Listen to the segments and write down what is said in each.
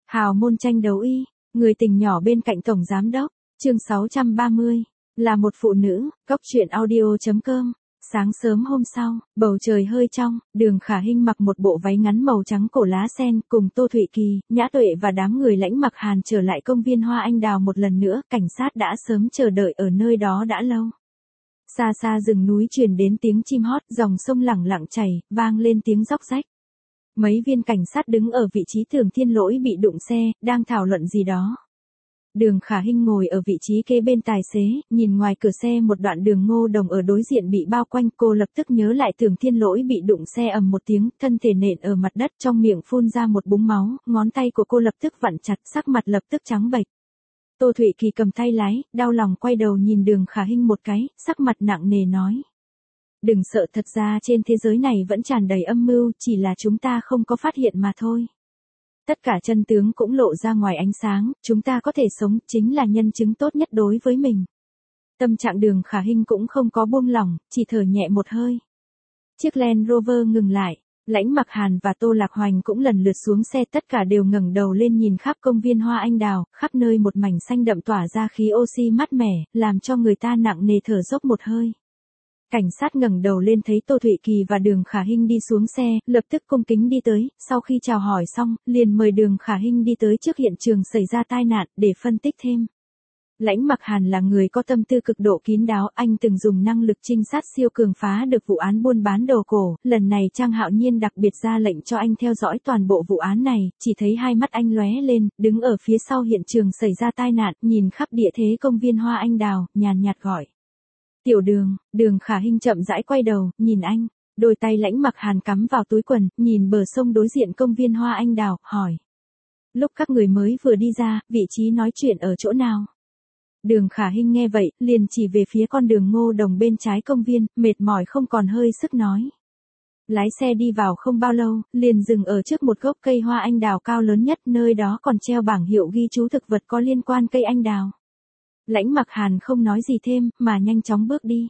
Hào môn tranh đấu y, người tình nhỏ bên cạnh tổng giám đốc, chương 630, là một phụ nữ, góc truyện audio.com. Sáng sớm hôm sau, bầu trời hơi trong, Đường Khả Hinh mặc một bộ váy ngắn màu trắng cổ lá sen cùng Tô Thụy Kỳ, Nhã Tuệ và đám người Lãnh Mặc Hàn trở lại công viên Hoa Anh Đào một lần nữa, cảnh sát đã sớm chờ đợi ở nơi đó đã lâu. Xa xa rừng núi truyền đến tiếng chim hót, dòng sông lẳng lặng chảy, vang lên tiếng róc rách. Mấy viên cảnh sát đứng ở vị trí Thường Thiên Lỗi bị đụng xe, đang thảo luận gì đó. Đường Khả Hinh ngồi ở vị trí kế bên tài xế, nhìn ngoài cửa xe một đoạn đường ngô đồng ở đối diện bị bao quanh, cô lập tức nhớ lại Thường Thiên Lỗi bị đụng xe ầm một tiếng, thân thể nện ở mặt đất, trong miệng phun ra một búng máu, ngón tay của cô lập tức vặn chặt, sắc mặt lập tức trắng bệch. Tô Thụy Kỳ cầm tay lái, đau lòng quay đầu nhìn Đường Khả Hinh một cái, sắc mặt nặng nề nói. Đừng sợ, thật ra trên thế giới này vẫn tràn đầy âm mưu, chỉ là chúng ta không có phát hiện mà thôi. Tất cả chân tướng cũng lộ ra ngoài ánh sáng, chúng ta có thể sống, chính là nhân chứng tốt nhất đối với mình. Tâm trạng Đường Khả Hinh cũng không có buông lỏng, chỉ thở nhẹ một hơi. Chiếc Land Rover ngừng lại, Lãnh Mặc Hàn và Tô Lạc Hoành cũng lần lượt xuống xe, tất cả đều ngẩng đầu lên nhìn khắp công viên Hoa Anh Đào, khắp nơi một mảnh xanh đậm tỏa ra khí oxy mát mẻ, làm cho người ta nặng nề thở dốc một hơi. Cảnh sát ngẩng đầu lên thấy Tô Thụy Kỳ và Đường Khả Hinh đi xuống xe, lập tức cung kính đi tới, sau khi chào hỏi xong, liền mời Đường Khả Hinh đi tới trước hiện trường xảy ra tai nạn, để phân tích thêm. Lãnh Mặc Hàn là người có tâm tư cực độ kín đáo, anh từng dùng năng lực trinh sát siêu cường phá được vụ án buôn bán đồ cổ, lần này Trang Hạo Nhiên đặc biệt ra lệnh cho anh theo dõi toàn bộ vụ án này, chỉ thấy hai mắt anh lóe lên, đứng ở phía sau hiện trường xảy ra tai nạn, nhìn khắp địa thế công viên Hoa Anh Đào, nhàn nhạt gọi. Tiểu Đường. Đường Khả Hinh chậm rãi quay đầu, nhìn anh, đôi tay Lãnh Mặc Hàn cắm vào túi quần, nhìn bờ sông đối diện công viên Hoa Anh Đào, hỏi. Lúc các người mới vừa đi ra, vị trí nói chuyện ở chỗ nào? Đường Khả Hinh nghe vậy, liền chỉ về phía con đường ngô đồng bên trái công viên, mệt mỏi không còn hơi sức nói. Lái xe đi vào không bao lâu, liền dừng ở trước một gốc cây hoa anh đào cao lớn nhất, nơi đó còn treo bảng hiệu ghi chú thực vật có liên quan cây anh đào. Lãnh Mặc Hàn không nói gì thêm, mà nhanh chóng bước đi.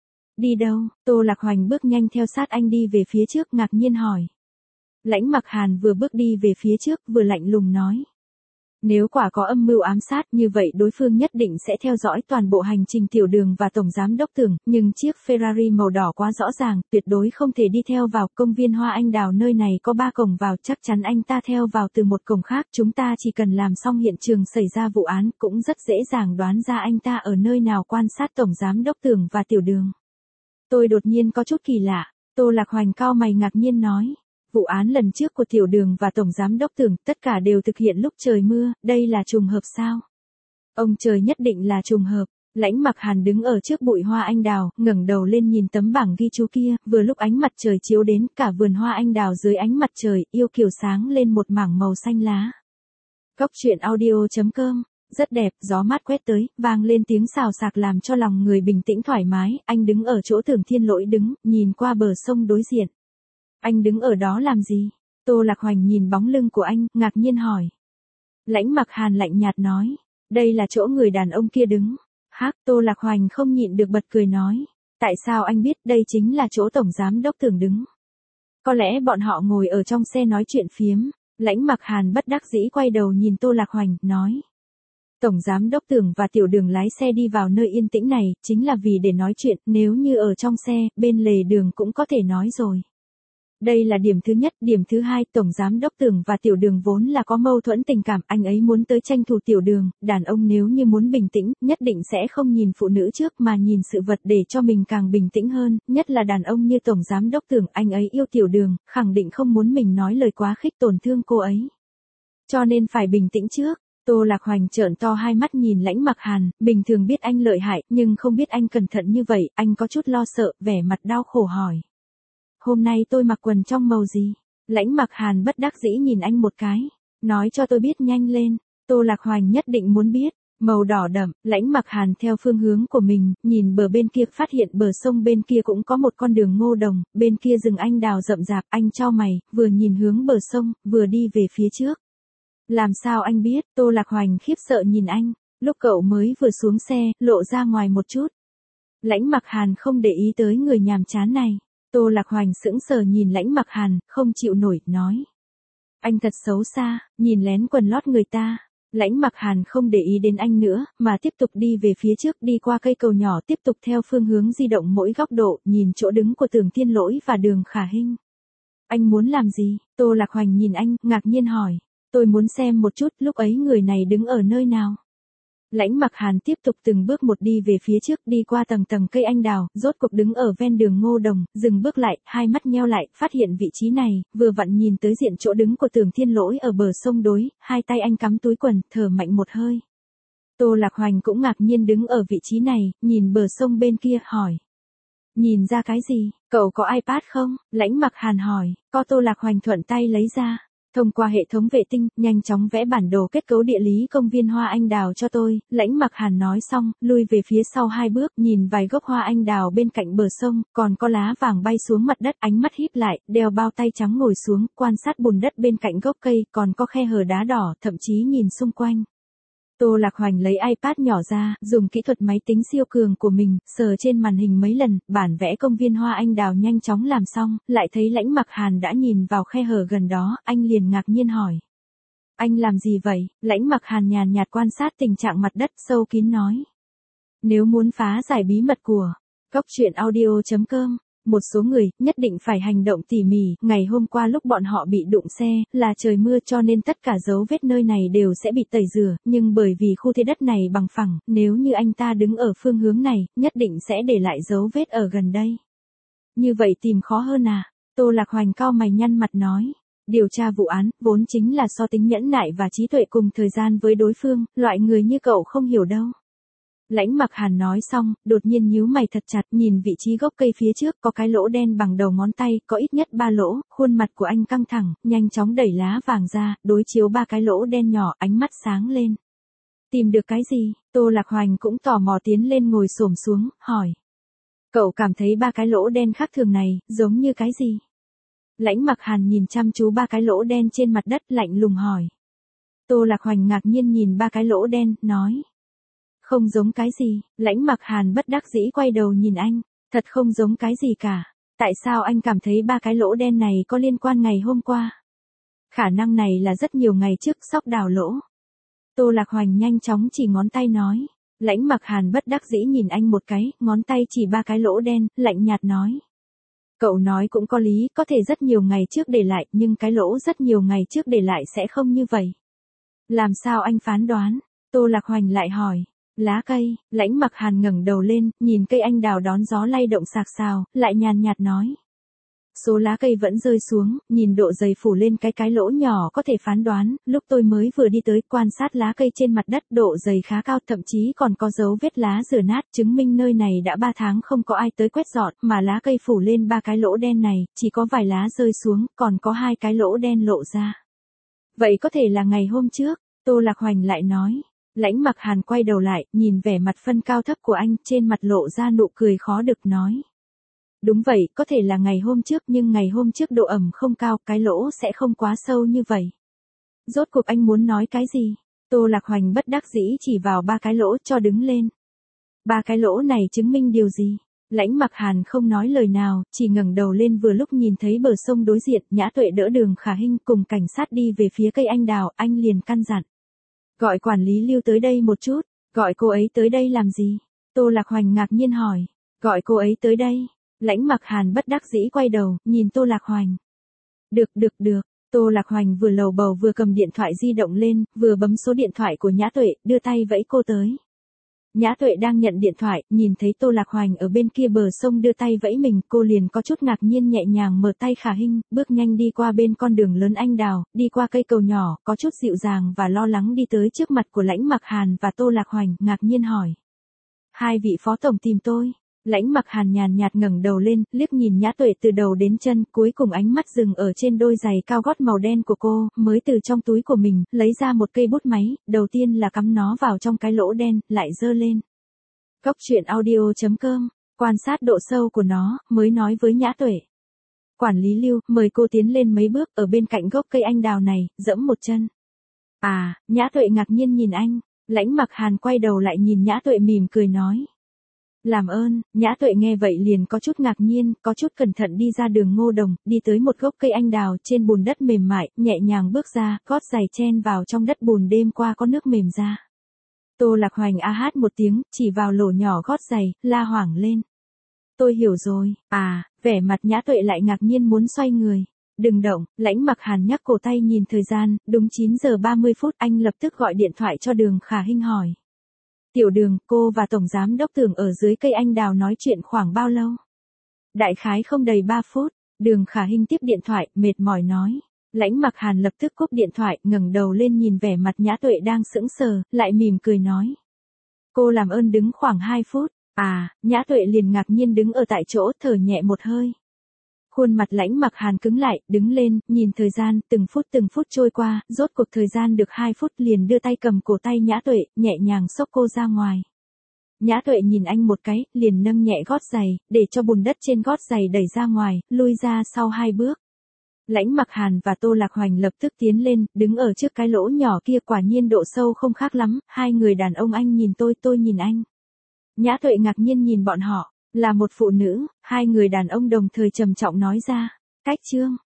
Đi đâu? Tô Lạc Hoành bước nhanh theo sát anh đi về phía trước, ngạc nhiên hỏi. Lãnh Mặc Hàn vừa bước đi về phía trước, vừa lạnh lùng nói. Nếu quả có âm mưu ám sát như vậy đối phương nhất định sẽ theo dõi toàn bộ hành trình Tiểu Đường và Tổng Giám Đốc Tưởng, nhưng chiếc Ferrari màu đỏ quá rõ ràng, tuyệt đối không thể đi theo vào công viên Hoa Anh Đào, nơi này có 3 cổng vào, chắc chắn anh ta theo vào từ một cổng khác, chúng ta chỉ cần làm xong hiện trường xảy ra vụ án, cũng rất dễ dàng đoán ra anh ta ở nơi nào quan sát Tổng Giám Đốc Tưởng và Tiểu Đường. Tôi đột nhiên có chút kỳ lạ, Tô Lạc Hoành cau mày ngạc nhiên nói. Vụ án lần trước của Tiểu Đường và Tổng Giám Đốc Tưởng, tất cả đều thực hiện lúc trời mưa, đây là trùng hợp sao? Ông trời nhất định là trùng hợp. Lãnh Mặc Hàn đứng ở trước bụi hoa anh đào, ngẩng đầu lên nhìn tấm bảng ghi chú kia, vừa lúc ánh mặt trời chiếu đến, cả vườn hoa anh đào dưới ánh mặt trời, yêu kiều sáng lên một mảng màu xanh lá. Góc truyện audio.com, rất đẹp, gió mát quét tới, vang lên tiếng xào xạc làm cho lòng người bình tĩnh thoải mái, anh đứng ở chỗ Thường Thiên Lỗi đứng, nhìn qua bờ sông đối diện. Anh đứng ở đó làm gì? Tô Lạc Hoành nhìn bóng lưng của anh, ngạc nhiên hỏi. Lãnh Mặc Hàn lạnh nhạt nói. Đây là chỗ người đàn ông kia đứng. Hắc, Tô Lạc Hoành không nhịn được bật cười nói. Tại sao anh biết đây chính là chỗ Tổng Giám Đốc Tưởng đứng? Có lẽ bọn họ ngồi ở trong xe nói chuyện phiếm. Lãnh Mặc Hàn bất đắc dĩ quay đầu nhìn Tô Lạc Hoành, nói. Tổng Giám Đốc Tưởng và Tiểu Đường lái xe đi vào nơi yên tĩnh này, chính là vì để nói chuyện, nếu như ở trong xe, bên lề đường cũng có thể nói rồi. Đây là điểm thứ nhất, điểm thứ hai, Tổng Giám Đốc Tưởng và Tiểu Đường vốn là có mâu thuẫn tình cảm, anh ấy muốn tới tranh thủ Tiểu Đường, đàn ông nếu như muốn bình tĩnh, nhất định sẽ không nhìn phụ nữ trước mà nhìn sự vật để cho mình càng bình tĩnh hơn, nhất là đàn ông như Tổng Giám Đốc Tưởng, anh ấy yêu Tiểu Đường, khẳng định không muốn mình nói lời quá khích tổn thương cô ấy. Cho nên phải bình tĩnh trước. Tô Lạc Hoành trợn to hai mắt nhìn Lãnh Mặc Hàn, bình thường biết anh lợi hại, nhưng không biết anh cẩn thận như vậy, anh có chút lo sợ, vẻ mặt đau khổ hỏi. Hôm nay tôi mặc quần trong màu gì? Lãnh Mặc Hàn bất đắc dĩ nhìn anh một cái. Nói cho tôi biết nhanh lên. Tô Lạc Hoành nhất định muốn biết. Màu đỏ đậm, Lãnh Mặc Hàn theo phương hướng của mình, nhìn bờ bên kia, phát hiện bờ sông bên kia cũng có một con đường ngô đồng, bên kia rừng anh đào rậm rạp, anh chau mày, vừa nhìn hướng bờ sông, vừa đi về phía trước. Làm sao anh biết? Tô Lạc Hoành khiếp sợ nhìn anh. Lúc cậu mới vừa xuống xe, lộ ra ngoài một chút. Lãnh Mặc Hàn không để ý tới người nhàm chán này. Tô Lạc Hoành sững sờ nhìn Lãnh Mặc Hàn, không chịu nổi, nói. Anh thật xấu xa, nhìn lén quần lót người ta. Lãnh Mặc Hàn không để ý đến anh nữa, mà tiếp tục đi về phía trước, đi qua cây cầu nhỏ, tiếp tục theo phương hướng di động mỗi góc độ, nhìn chỗ đứng của Tưởng Thiên Lỗi và Đường Khả Hinh. Anh muốn làm gì? Tô Lạc Hoành nhìn anh, ngạc nhiên hỏi. Tôi muốn xem một chút lúc ấy người này đứng ở nơi nào. Lãnh Mặc Hàn tiếp tục từng bước một đi về phía trước, đi qua tầng tầng cây anh đào, rốt cuộc đứng ở ven đường Ngô Đồng, dừng bước lại, hai mắt nheo lại, phát hiện vị trí này, vừa vặn nhìn tới diện chỗ đứng của Tưởng Thiên Lỗi ở bờ sông đối, hai tay anh cắm túi quần, thở mạnh một hơi. Tô Lạc Hoành cũng ngạc nhiên đứng ở vị trí này, nhìn bờ sông bên kia, hỏi. Nhìn ra cái gì? Cậu có iPad không? Lãnh Mặc Hàn hỏi, có. Tô Lạc Hoành thuận tay lấy ra. Thông qua hệ thống vệ tinh, nhanh chóng vẽ bản đồ kết cấu địa lý công viên hoa anh đào cho tôi. Lãnh Mặc Hàn nói xong, lui về phía sau 2 bước, nhìn vài gốc hoa anh đào bên cạnh bờ sông, còn có lá vàng bay xuống mặt đất, ánh mắt híp lại, đeo bao tay trắng ngồi xuống, quan sát bùn đất bên cạnh gốc cây, còn có khe hở đá đỏ, thậm chí nhìn xung quanh. Tô Lạc Hoành lấy iPad nhỏ ra, dùng kỹ thuật máy tính siêu cường của mình, sờ trên màn hình mấy lần, bản vẽ công viên hoa anh đào nhanh chóng làm xong, lại thấy Lãnh Mặc Hàn đã nhìn vào khe hở gần đó, anh liền ngạc nhiên hỏi. Anh làm gì vậy? Lãnh Mặc Hàn nhàn nhạt quan sát tình trạng mặt đất, sâu kín nói. Nếu muốn phá giải bí mật của Cốc Truyện Audio.com, một số người nhất định phải hành động tỉ mỉ. Ngày hôm qua lúc bọn họ bị đụng xe, là trời mưa cho nên tất cả dấu vết nơi này đều sẽ bị tẩy rửa, nhưng bởi vì khu thế đất này bằng phẳng, nếu như anh ta đứng ở phương hướng này, nhất định sẽ để lại dấu vết ở gần đây. Như vậy tìm khó hơn à? Tô Lạc Hoành cau mày nhăn mặt nói. Điều tra vụ án, vốn chính là so tính nhẫn nại và trí tuệ cùng thời gian với đối phương, loại người như cậu không hiểu đâu. Lãnh Mặc Hàn nói xong, đột nhiên nhíu mày thật chặt, nhìn vị trí gốc cây phía trước, có cái lỗ đen bằng đầu ngón tay, có ít nhất 3 lỗ, khuôn mặt của anh căng thẳng, nhanh chóng đẩy lá vàng ra, đối chiếu 3 cái lỗ đen nhỏ, ánh mắt sáng lên. Tìm được cái gì? Tô Lạc Hoành cũng tò mò tiến lên ngồi xổm xuống, hỏi. Cậu cảm thấy 3 cái lỗ đen khác thường này, giống như cái gì? Lãnh Mặc Hàn nhìn chăm chú 3 cái lỗ đen trên mặt đất, lạnh lùng hỏi. Tô Lạc Hoành ngạc nhiên nhìn 3 cái lỗ đen, nói. Không giống cái gì. Lãnh Mặc Hàn bất đắc dĩ quay đầu nhìn anh. Thật không giống cái gì cả. Tại sao anh cảm thấy 3 cái lỗ đen này có liên quan ngày hôm qua? Khả năng này là rất nhiều ngày trước sóc đào lỗ. Tô Lạc Hoành nhanh chóng chỉ ngón tay nói. Lãnh Mặc Hàn bất đắc dĩ nhìn anh một cái, ngón tay chỉ 3 cái lỗ đen, lạnh nhạt nói. Cậu nói cũng có lý, có thể rất nhiều ngày trước để lại, nhưng cái lỗ rất nhiều ngày trước để lại sẽ không như vậy. Làm sao anh phán đoán? Tô Lạc Hoành lại hỏi. Lá cây. Lãnh Mặc Hàn ngẩng đầu lên, nhìn cây anh đào đón gió lay động xạc xào, lại nhàn nhạt nói. Số lá cây vẫn rơi xuống, nhìn độ dày phủ lên cái lỗ nhỏ có thể phán đoán, lúc tôi mới vừa đi tới quan sát lá cây trên mặt đất độ dày khá cao, thậm chí còn có dấu vết lá rửa nát, chứng minh nơi này đã 3 tháng không có ai tới quét dọn, mà lá cây phủ lên 3 cái lỗ đen này, chỉ có vài lá rơi xuống, còn có 2 cái lỗ đen lộ ra. Vậy có thể là ngày hôm trước, Tô Lạc Hoành lại nói. Lãnh Mặc Hàn quay đầu lại, nhìn vẻ mặt phân cao thấp của anh, trên mặt lộ ra nụ cười khó được nói. Đúng vậy, có thể là ngày hôm trước, nhưng ngày hôm trước độ ẩm không cao, cái lỗ sẽ không quá sâu như vậy. Rốt cuộc anh muốn nói cái gì? Tô Lạc Hoành bất đắc dĩ chỉ vào 3 cái lỗ cho đứng lên. 3 cái lỗ này chứng minh điều gì? Lãnh Mặc Hàn không nói lời nào, chỉ ngẩng đầu lên vừa lúc nhìn thấy bờ sông đối diện, Nhã Tuệ đỡ Đường Khả Hinh cùng cảnh sát đi về phía cây anh đào, anh liền căn dặn. Gọi quản lý Lưu tới đây một chút. Gọi cô ấy tới đây làm gì? Tô Lạc Hoành ngạc nhiên hỏi. Gọi cô ấy tới đây. Lãnh Mặc Hàn bất đắc dĩ quay đầu, nhìn Tô Lạc Hoành. Được. Tô Lạc Hoành vừa lầu bầu vừa cầm điện thoại di động lên, vừa bấm số điện thoại của Nhã Tuệ, đưa tay vẫy cô tới. Nhã Tuệ đang nhận điện thoại, nhìn thấy Tô Lạc Hoành ở bên kia bờ sông đưa tay vẫy mình, cô liền có chút ngạc nhiên nhẹ nhàng mở tay Khả Hinh, bước nhanh đi qua bên con đường lớn anh đào, đi qua cây cầu nhỏ, có chút dịu dàng và lo lắng đi tới trước mặt của Lãnh Mặc Hàn và Tô Lạc Hoành, ngạc nhiên hỏi. 2 vị phó tổng tìm tôi. Lãnh Mặc Hàn nhàn nhạt ngẩng đầu lên, liếc nhìn Nhã Tuệ từ đầu đến chân, cuối cùng ánh mắt dừng ở trên đôi giày cao gót màu đen của cô, mới từ trong túi của mình, lấy ra một cây bút máy, đầu tiên là cắm nó vào trong cái lỗ đen, lại giơ lên. Cốc Truyện Audio.com, quan sát độ sâu của nó, mới nói với Nhã Tuệ. Quản lý Lưu, mời cô tiến lên mấy bước, ở bên cạnh gốc cây anh đào này, dẫm một chân. À, Nhã Tuệ ngạc nhiên nhìn anh, Lãnh Mặc Hàn quay đầu lại nhìn Nhã Tuệ mỉm cười nói. Làm ơn, Nhã Tuệ nghe vậy liền có chút ngạc nhiên, có chút cẩn thận đi ra đường Ngô Đồng, đi tới một gốc cây anh đào trên bùn đất mềm mại, nhẹ nhàng bước ra, gót giày chen vào trong đất bùn đêm qua có nước mềm ra. Tô Lạc Hoành a hát một tiếng, chỉ vào lỗ nhỏ gót giày, la hoảng lên. Tôi hiểu rồi, vẻ mặt Nhã Tuệ lại ngạc nhiên muốn xoay người. Đừng động, Lãnh Mặc Hàn nhắc cổ tay nhìn thời gian, đúng 9 giờ 30 phút, anh lập tức gọi điện thoại cho Đường Khả Hinh hỏi. Tiểu Đường, cô và Tổng Giám Đốc Tưởng ở dưới cây anh đào nói chuyện khoảng bao lâu? Đại khái không đầy 3 phút, Đường Khả Hinh tiếp điện thoại, mệt mỏi nói. Lãnh Mặc Hàn lập tức cúp điện thoại, ngẩng đầu lên nhìn vẻ mặt Nhã Tuệ đang sững sờ, lại mỉm cười nói. Cô làm ơn đứng khoảng 2 phút. Nhã Tuệ liền ngạc nhiên đứng ở tại chỗ, thở nhẹ một hơi. Khuôn mặt Lãnh Mặc Hàn cứng lại, đứng lên, nhìn thời gian, từng phút trôi qua, rốt cuộc thời gian được 2 phút liền đưa tay cầm cổ tay Nhã Tuệ, nhẹ nhàng xốc cô ra ngoài. Nhã Tuệ nhìn anh một cái, liền nâng nhẹ gót giày, để cho bùn đất trên gót giày đẩy ra ngoài, lui ra sau 2 bước. Lãnh Mặc Hàn và Tô Lạc Hoành lập tức tiến lên, đứng ở trước cái lỗ nhỏ kia, quả nhiên độ sâu không khác lắm, hai người đàn ông, anh nhìn tôi nhìn anh. Nhã Tuệ ngạc nhiên nhìn bọn họ, là một phụ nữ, hai người đàn ông đồng thời trầm trọng nói ra. Cách chương